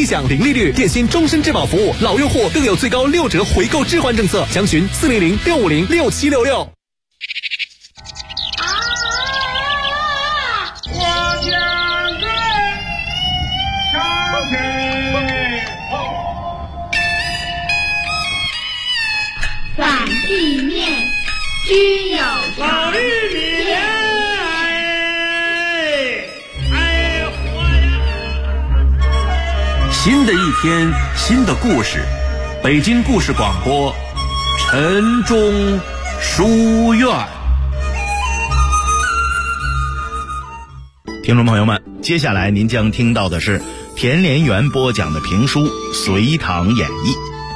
立享零利率电信终身质保服务，老用户更有最高6折回购置换政策，详询400-650-6766。 反地面均有老玉米莲，哎活呀！ 新的一天，新的故事，北京故事广播，晨钟书院。 听众朋友们，接下来您将听到的是田连元播讲的评书《隋唐演义》。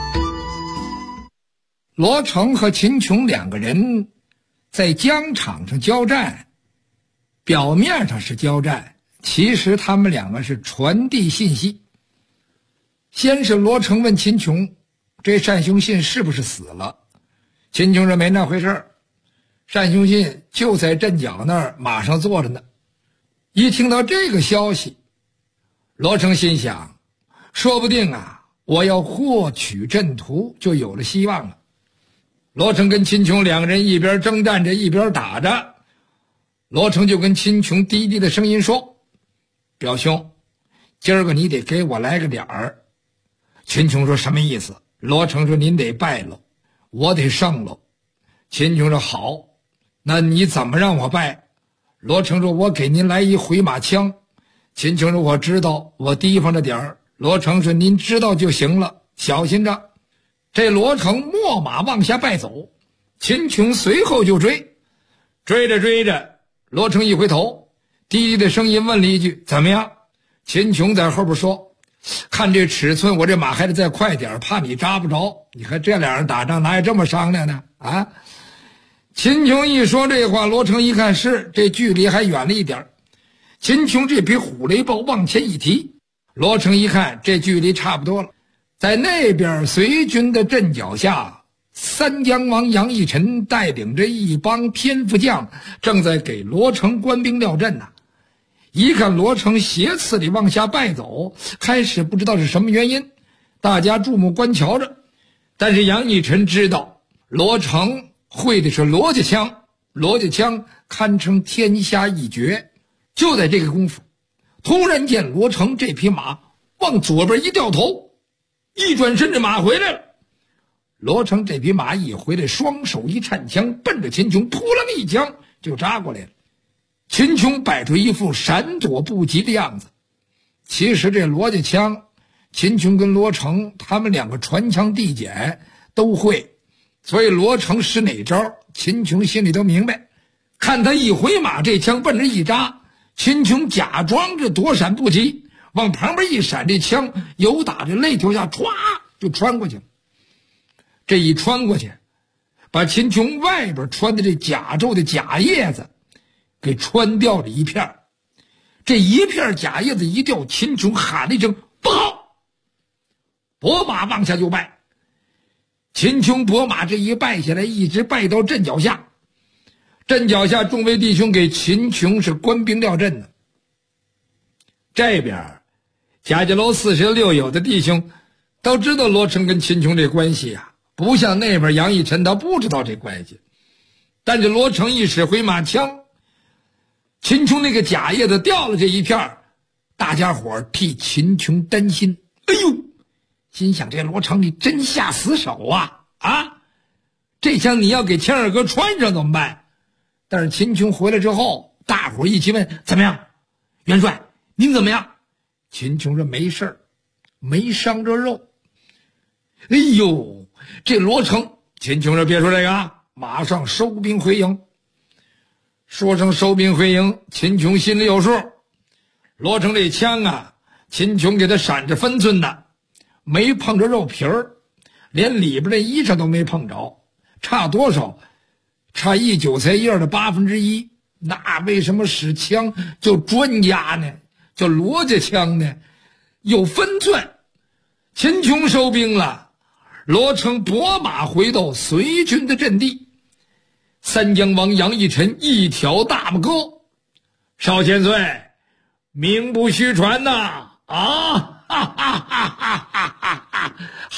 罗成和秦琼两个人在疆场上交战，表面上是交战，其实他们两个是传递信息。先是罗成问秦琼，这单雄信是不是死了？秦琼说没那回事儿，单雄信就在阵脚那儿马上坐着呢。一听到这个消息，罗成心想，说不定我要获取阵图就有了希望了。罗成跟秦琼两个人一边征战着一边打着，罗成就跟秦琼低低的声音说，表兄，今儿个你得给我来个脸儿。秦琼说什么意思？罗成说您得败喽，我得胜喽。秦琼说好，那你怎么让我败？罗成说我给您来一回马枪。秦琼说我知道，我提防着点儿。罗成说您知道就行了，小心着。这罗成秣马往下败走，秦琼随后就追，追着追着，罗成一回头，低低的声音问了一句怎么样？秦琼在后边说，看这尺寸，我这马还得再快点，怕你扎不着。你看这俩人打仗哪有这么商量的啊？秦琼一说这话，罗成一看是，这距离还远了一点。秦琼这匹虎雷豹往前一提，罗成一看这距离差不多了。在那边隋军的阵脚下，三江王杨义臣带领着一帮偏副将正在给罗成官兵料阵呢。一看罗成斜刺里往下败走，开始不知道是什么原因，大家注目观瞧着。但是杨义臣知道罗成会的是罗家枪，罗家枪堪称天下一绝。就在这个功夫，突然见罗成这匹马往左边一掉头，一转身这马回来了。罗成这匹马一回来，双手一颤枪，奔着秦琼扑棱一枪就扎过来了。秦琼摆出一副闪躲不及的样子。其实这罗家枪，秦琼跟罗成他们两个传枪递减都会，所以罗成使哪招，秦琼心里都明白。看他一回马，这枪奔着一扎，秦琼假装着躲闪不及，往旁边一闪，这枪由打这肋条下歘就穿过去了。这一穿过去，把秦琼外边穿的这甲胄的甲叶子给穿掉了一片。这一片甲叶子一掉，秦琼喊了一声不好，拨马往下就败。秦琼拨马这一败下来，一直败到阵脚下。阵脚下众位弟兄给秦琼是官兵料阵呢。这边贾家楼46有的弟兄都知道罗成跟秦琼这关系不像那边杨义臣他不知道这关系。但是罗成一使回马枪，秦琼那个甲叶子掉了这一片，大家伙替秦琼担心。哎呦，心想这罗成你真下死手这枪你要给钱二哥穿上怎么办？但是秦琼回来之后，大伙一起问怎么样？元帅您怎么样？秦琼说没事儿，没伤着肉。哎呦，这罗成，秦琼说别说这个马上收兵回营。说成收兵回营，秦琼心里有数。罗成这枪秦琼给他闪着分寸的，没碰着肉皮儿，连里边的衣裳都没碰着，差多少？差一韭菜叶的1/8。那为什么使枪叫专家呢？叫罗家枪呢？有分寸。秦琼收兵了，罗成拨马回到隋军的阵地。三江王杨义臣一挑大拇哥，少千岁，名不虚传呐！哈哈哈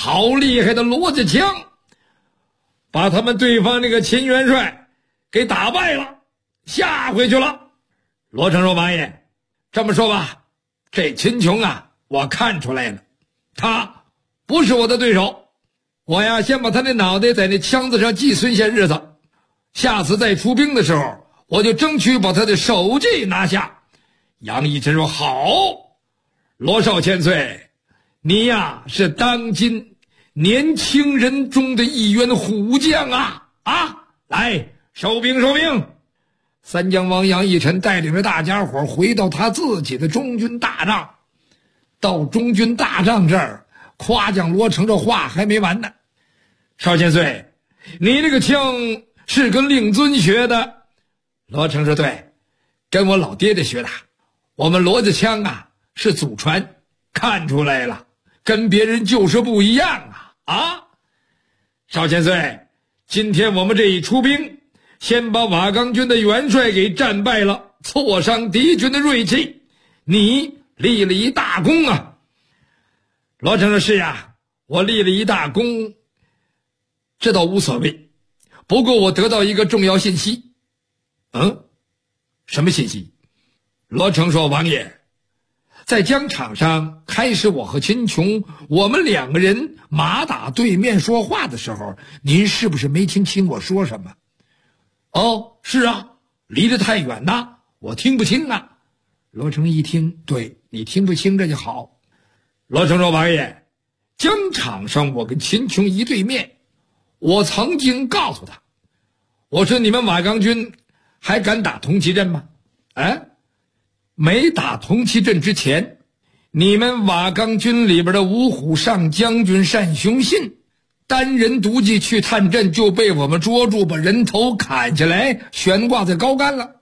好厉害的骡子枪，把他们对方那个秦元帅给打败了，吓回去了。罗成说：“王爷，这么说吧，这秦琼啊，我看出来了，他不是我的对手。我呀，先把他的脑袋在那枪子上寄存些日子，下次再出兵的时候，我就争取把他的首级拿下。”杨义臣说：“好，罗少千岁，你呀是当今年轻人中的一员虎将啊！来，收兵收兵！”三江王杨义臣带领着大家伙回到他自己的中军大帐。到中军大帐这儿，夸奖罗成这话还没完呢。少千岁，你这个枪是跟令尊学的？罗成说：“对，跟我老爹爹学的。我们骡子枪啊是祖传，看出来了，跟别人就是不一样啊！少千岁，今天我们这一出兵，先把瓦岗军的元帅给战败了，挫伤敌军的锐气，你立了一大功啊！”罗成说：“是呀，我立了一大功，这倒无所谓。不过我得到一个重要信息。”什么信息？罗成说：“王爷，在疆场上，开始我和秦琼，我们两个人马打对面说话的时候，您是不是没听清我说什么？”“哦，是啊，离得太远呐，我听不清啊。”罗成一听，对，你听不清这就好。罗成说：“王爷，疆场上我跟秦琼一对面，我曾经告诉他，我说你们瓦岗军还敢打铜旗阵吗？没打铜旗阵之前，你们瓦岗军里边的五虎上将军单雄信单人独骑去探阵，就被我们捉住，把人头砍下来悬挂在高杆了。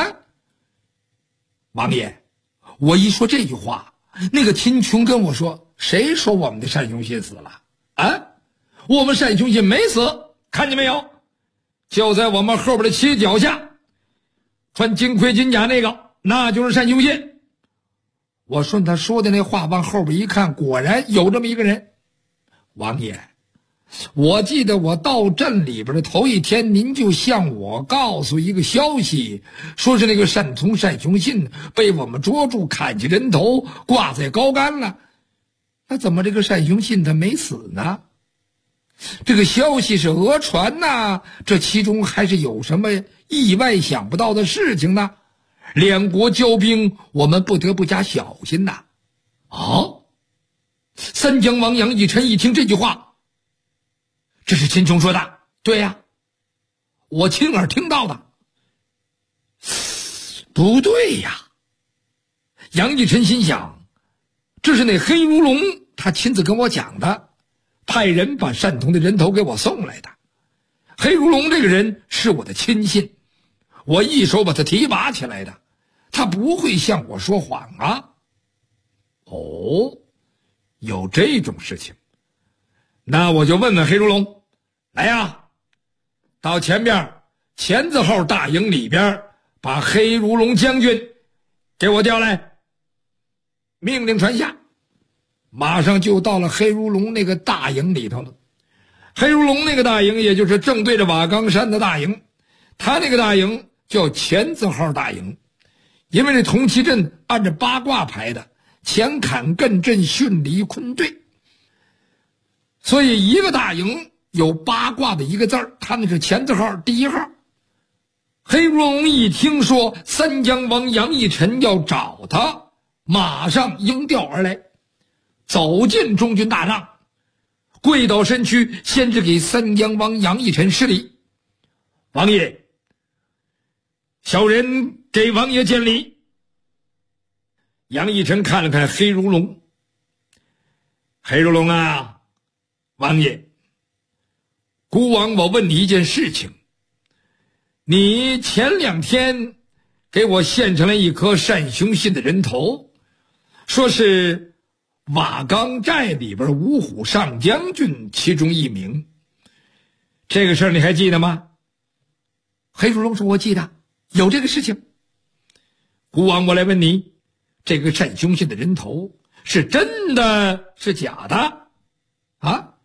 王爷，我一说这句话，那个秦琼跟我说，谁说我们的单雄信死了？我们单雄信没死，看见没有？就在我们后边的旗脚下，穿金盔金甲那个，那就是单雄信。我顺他说的那话往后边一看，果然有这么一个人。王爷，我记得我到镇里边的头一天，您就向我告诉一个消息，说是那个单雄信被我们捉住，砍下人头挂在高杆了。那怎么这个单雄信他没死呢？这个消息是讹传呐，这其中还是有什么意外想不到的事情呢？两国交兵，我们不得不加小心呐。三江王杨义臣一听这句话，这是秦琼说的。对呀，我亲耳听到的。不对呀，杨义臣心想，这是那黑如龙他亲自跟我讲的，派人把单同的人头给我送来的。黑如龙这个人是我的亲信，我一手把他提拔起来的，他不会向我说谎啊。有这种事情，那我就问问黑如龙，来呀，到前边钱字号大营里边，把黑如龙将军给我调来。命令传下，马上就到了黑如龙那个大营里头了。黑如龙那个大营，也就是正对着瓦岗山的大营，他那个大营叫钱字号大营，因为这铜旗阵按着八卦排的，前坎艮震巽离坤兑，所以一个大营有八卦的一个字儿，他那是钱字号第一号。黑如龙一听说三江王杨义臣要找他，马上应调而来，走进中军大帐，跪倒身躯，先是给三江王杨义臣施礼：“王爷，小人给王爷见礼。”杨义臣看了看黑如龙：“黑如龙啊，王爷，孤王我问你一件事情，你前2天给我献上来一颗单雄信的人头，说是瓦岗寨里边五虎上将军其中一名，这个事儿你还记得吗？”黑如龙说：“我记得，有这个事情。”孤王我来问你，这个单雄信的人头是真的是假的？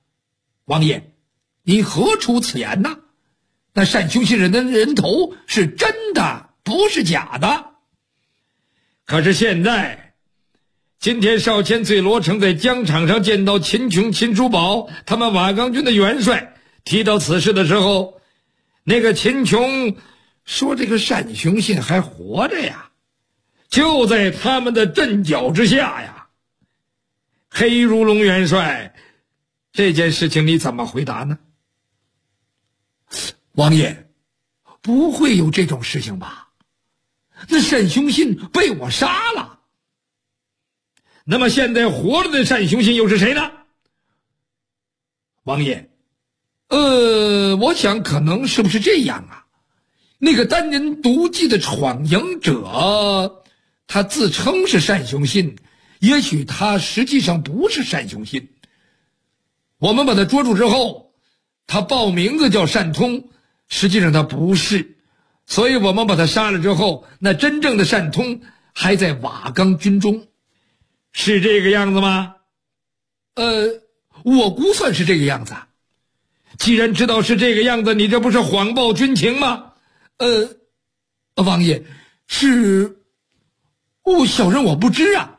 王爷，你何出此言呢？那单雄信人的人头是真的，不是假的。 可是现在，今天少监醉罗成在疆场上见到秦琼、秦叔宝他们瓦岗军的元帅，提到此事的时候，那个秦琼说这个单雄信还活着呀，就在他们的阵脚之下呀。黑如龙元帅，这件事情你怎么回答呢？ 王爷，不会有这种事情吧？那单雄信被我杀了。 那么现在活着的单雄信又是谁呢？ 王爷，我想可能是不是这样啊？那个单人独骑的闯营者，他自称是单雄信，也许他实际上不是单雄信。我们把他捉住之后，他报名字叫单通，实际上他不是，所以我们把他杀了之后，那真正的单通还在瓦岗军中。 是这个样子吗？ 我估算是这个样子。 既然知道是这个样子，你这不是谎报军情吗？ 王爷，是小人我不知啊。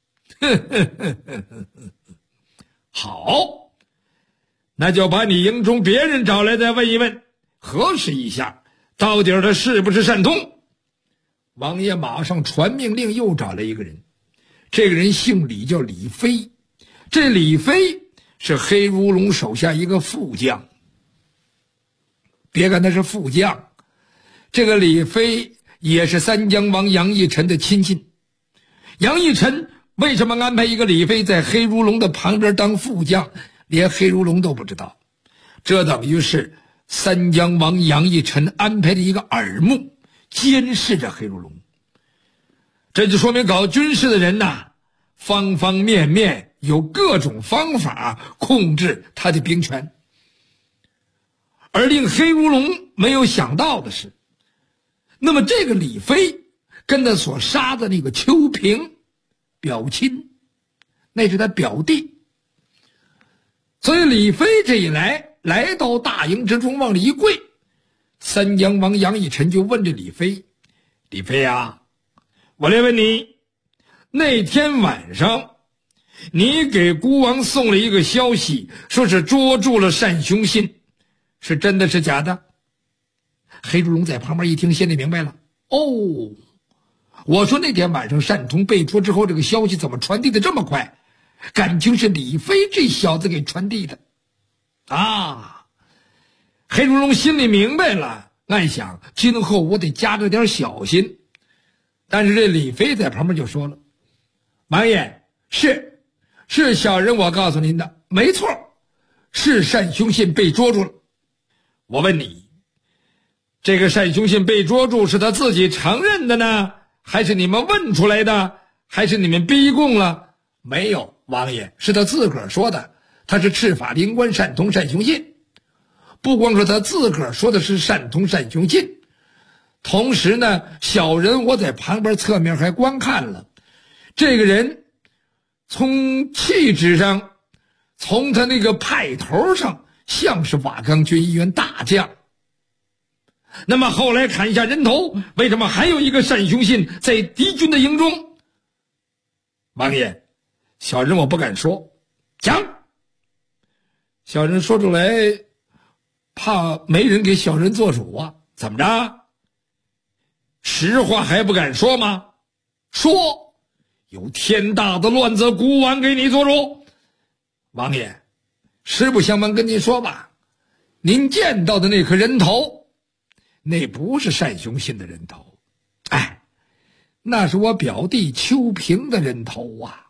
好，那就把你营中别人找来再问一问，核实一下到底他是不是单通。 王爷马上传命令，又找来一个人，这个人姓李，叫李飞。这李飞是黑如龙手下一个副将。别看他是副将，这个李飞也是三江王杨义臣的亲信。杨义臣为什么安排一个李飞在黑如龙的旁边当副将，连黑如龙都不知道。这等于是三江王杨义臣安排的一个耳目，监视着黑如龙。这就说明搞军事的人呐，方方面面有各种方法控制他的兵权。而令黑如龙没有想到的是，那么这个李飞跟他所杀的那个邱平表亲，那是他表弟。所以李飞这一来到大营之中，往里一跪，三江王杨义臣就问这李飞：李飞啊，我来问你，那天晚上你给孤王送了一个消息，说是捉住了单雄信，是真的是假的？黑如龙在旁边一听，心里明白了。我说那天晚上单通被捉之后，这个消息怎么传递的这么快？感情是李飞这小子给传递的啊！黑如龙心里明白了，暗想今后我得加着点小心。但是这李飞在旁边就说了：王爷，是小人我告诉您的，没错，是单雄信被捉住了。我问你，这个单雄信被捉住是他自己承认的呢，还是你们问出来的，还是你们逼供了？没有，王爷，是他自个儿说的，他是赤法灵官单通单雄信。不光是他自个儿说的是单通单雄信，同时呢，小人我在旁边侧面还观看了，这个人从气质上，从他那个派头上，像是瓦岗军一员大将。那么后来砍下人头，为什么还有一个单雄信在敌军的营中？王爷，小人我不敢说，讲。小人说出来，怕没人给小人做主啊。怎么着？实话还不敢说吗？说，有天大的乱子，孤王给你做主。王爷，实不相瞒跟您说吧，您见到的那颗人头，那不是单雄信的人头，那是我表弟邱平的人头啊。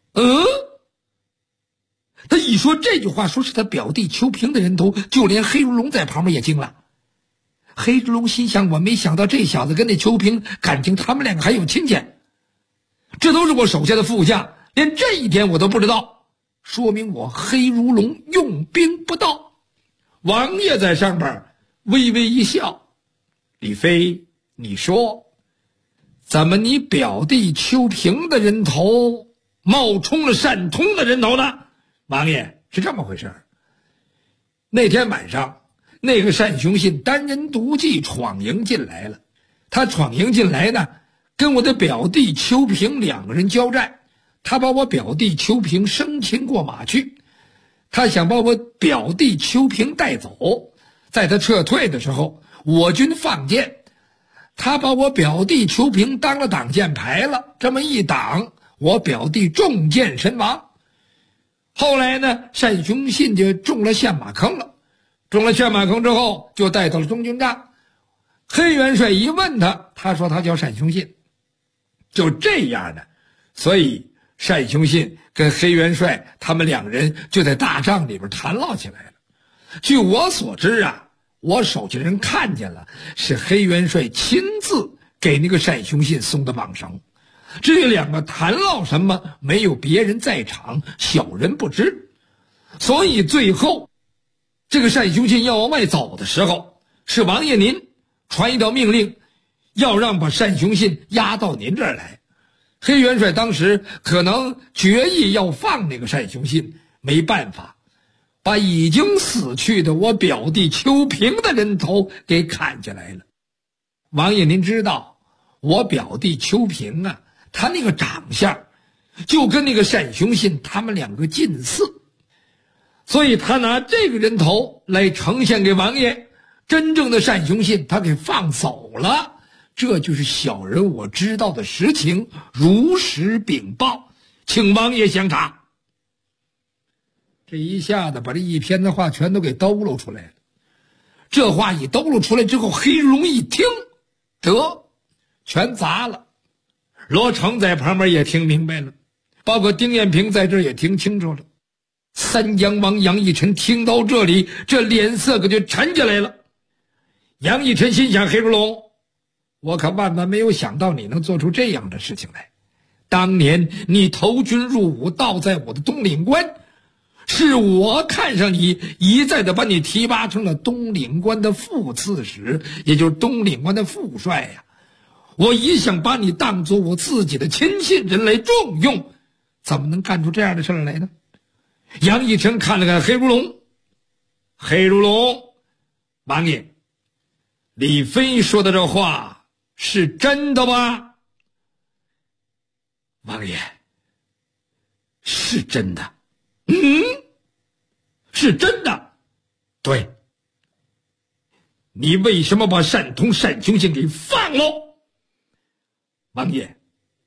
他一说这句话，说是他表弟邱平的人头，就连黑如龙在旁边也惊了。黑如龙心想，我没想到这小子跟那邱平感情他们两个还有亲戚，这都是我手下的副将，连这一点我都不知道，说明我黑如龙用兵不当。王爷在上边微微一笑：李飞，你说怎么你表弟邱平的人头冒充了单通的人头呢？王爷，是这么回事， 那天晚上，那个单雄信单人独骑闯营进来了。他闯营进来呢，跟我的表弟邱平两个人交战。他把我表弟邱平生擒过马去，他想把我表弟邱平带走。在他撤退的时候，我军放箭，他把我表弟邱平当了挡箭牌了。这么一挡，我表弟中箭身亡。后来呢，单雄信就中了陷马坑了。中了陷马坑之后，就带到了中军帐。黑元帅一问他，他说他叫单雄信。就这样的，所以单雄信跟黑元帅他们两人就在大帐里边谈唠起来了。据我所知啊，我手下人看见了，是黑元帅亲自给那个单雄信松的绑绳。至于两个谈唠什么，没有别人在场，小人不知。所以最后这个单雄信要往外走的时候，是王爷您传一道命令，要让把单雄信押到您这儿来。黑元帅当时可能决意要放那个单雄信，没办法，把已经死去的我表弟邱平的人头给砍下来了。王爷您知道，我表弟邱平啊，他那个长相就跟那个单雄信他们两个近似，所以他拿这个人头来呈现给王爷，真正的单雄信他给放走了。这就是小人我知道的实情，如实禀报，请王爷详查。这一下子把这一篇的话全都给兜露出来了。这话一兜露出来之后，黑日龙一听，得全砸了。罗成在旁边也听明白了，包括丁彦平在这儿也听清楚了。三江王杨义臣听到这里，这脸色可就沉下来了。杨义臣心想，黑如龙，我可万万没有想到你能做出这样的事情来。当年你投军入伍，倒在我的东岭关，是我看上你，一再的把你提拔成了东岭关的副刺史，也就是东岭关的副帅呀。我一向把你当作我自己的亲信人来重用，怎么能干出这样的事来呢？杨义臣看了看黑如龙，黑如龙，王爷，李飞说的这话是真的吗？王爷，是真的。是真的。对。你为什么把单通单雄信给放了？王爷，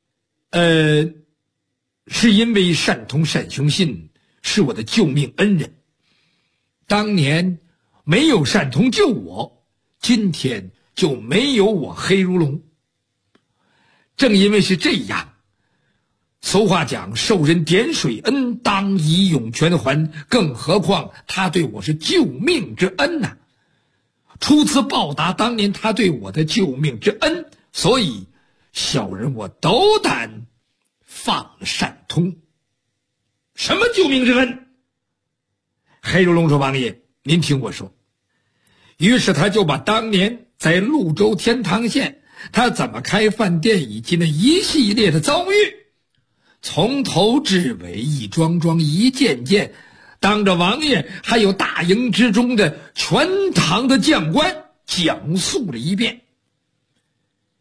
是因为单通单雄信是我的救命恩人，当年没有单通救我，今天就没有我黑如龙。正因为是这样，俗话讲受人点水恩，当以涌泉还，更何况他对我是救命之恩呐。出此报答当年他对我的救命之恩，所以小人我斗胆放了单通。什么救命之恩？黑如龙说，王爷您听我说。于是他就把当年在潞州天堂县他怎么开饭店以及那一系列的遭遇，从头至尾一桩桩一件件，当着王爷还有大营之中的全堂的将官讲述了一遍。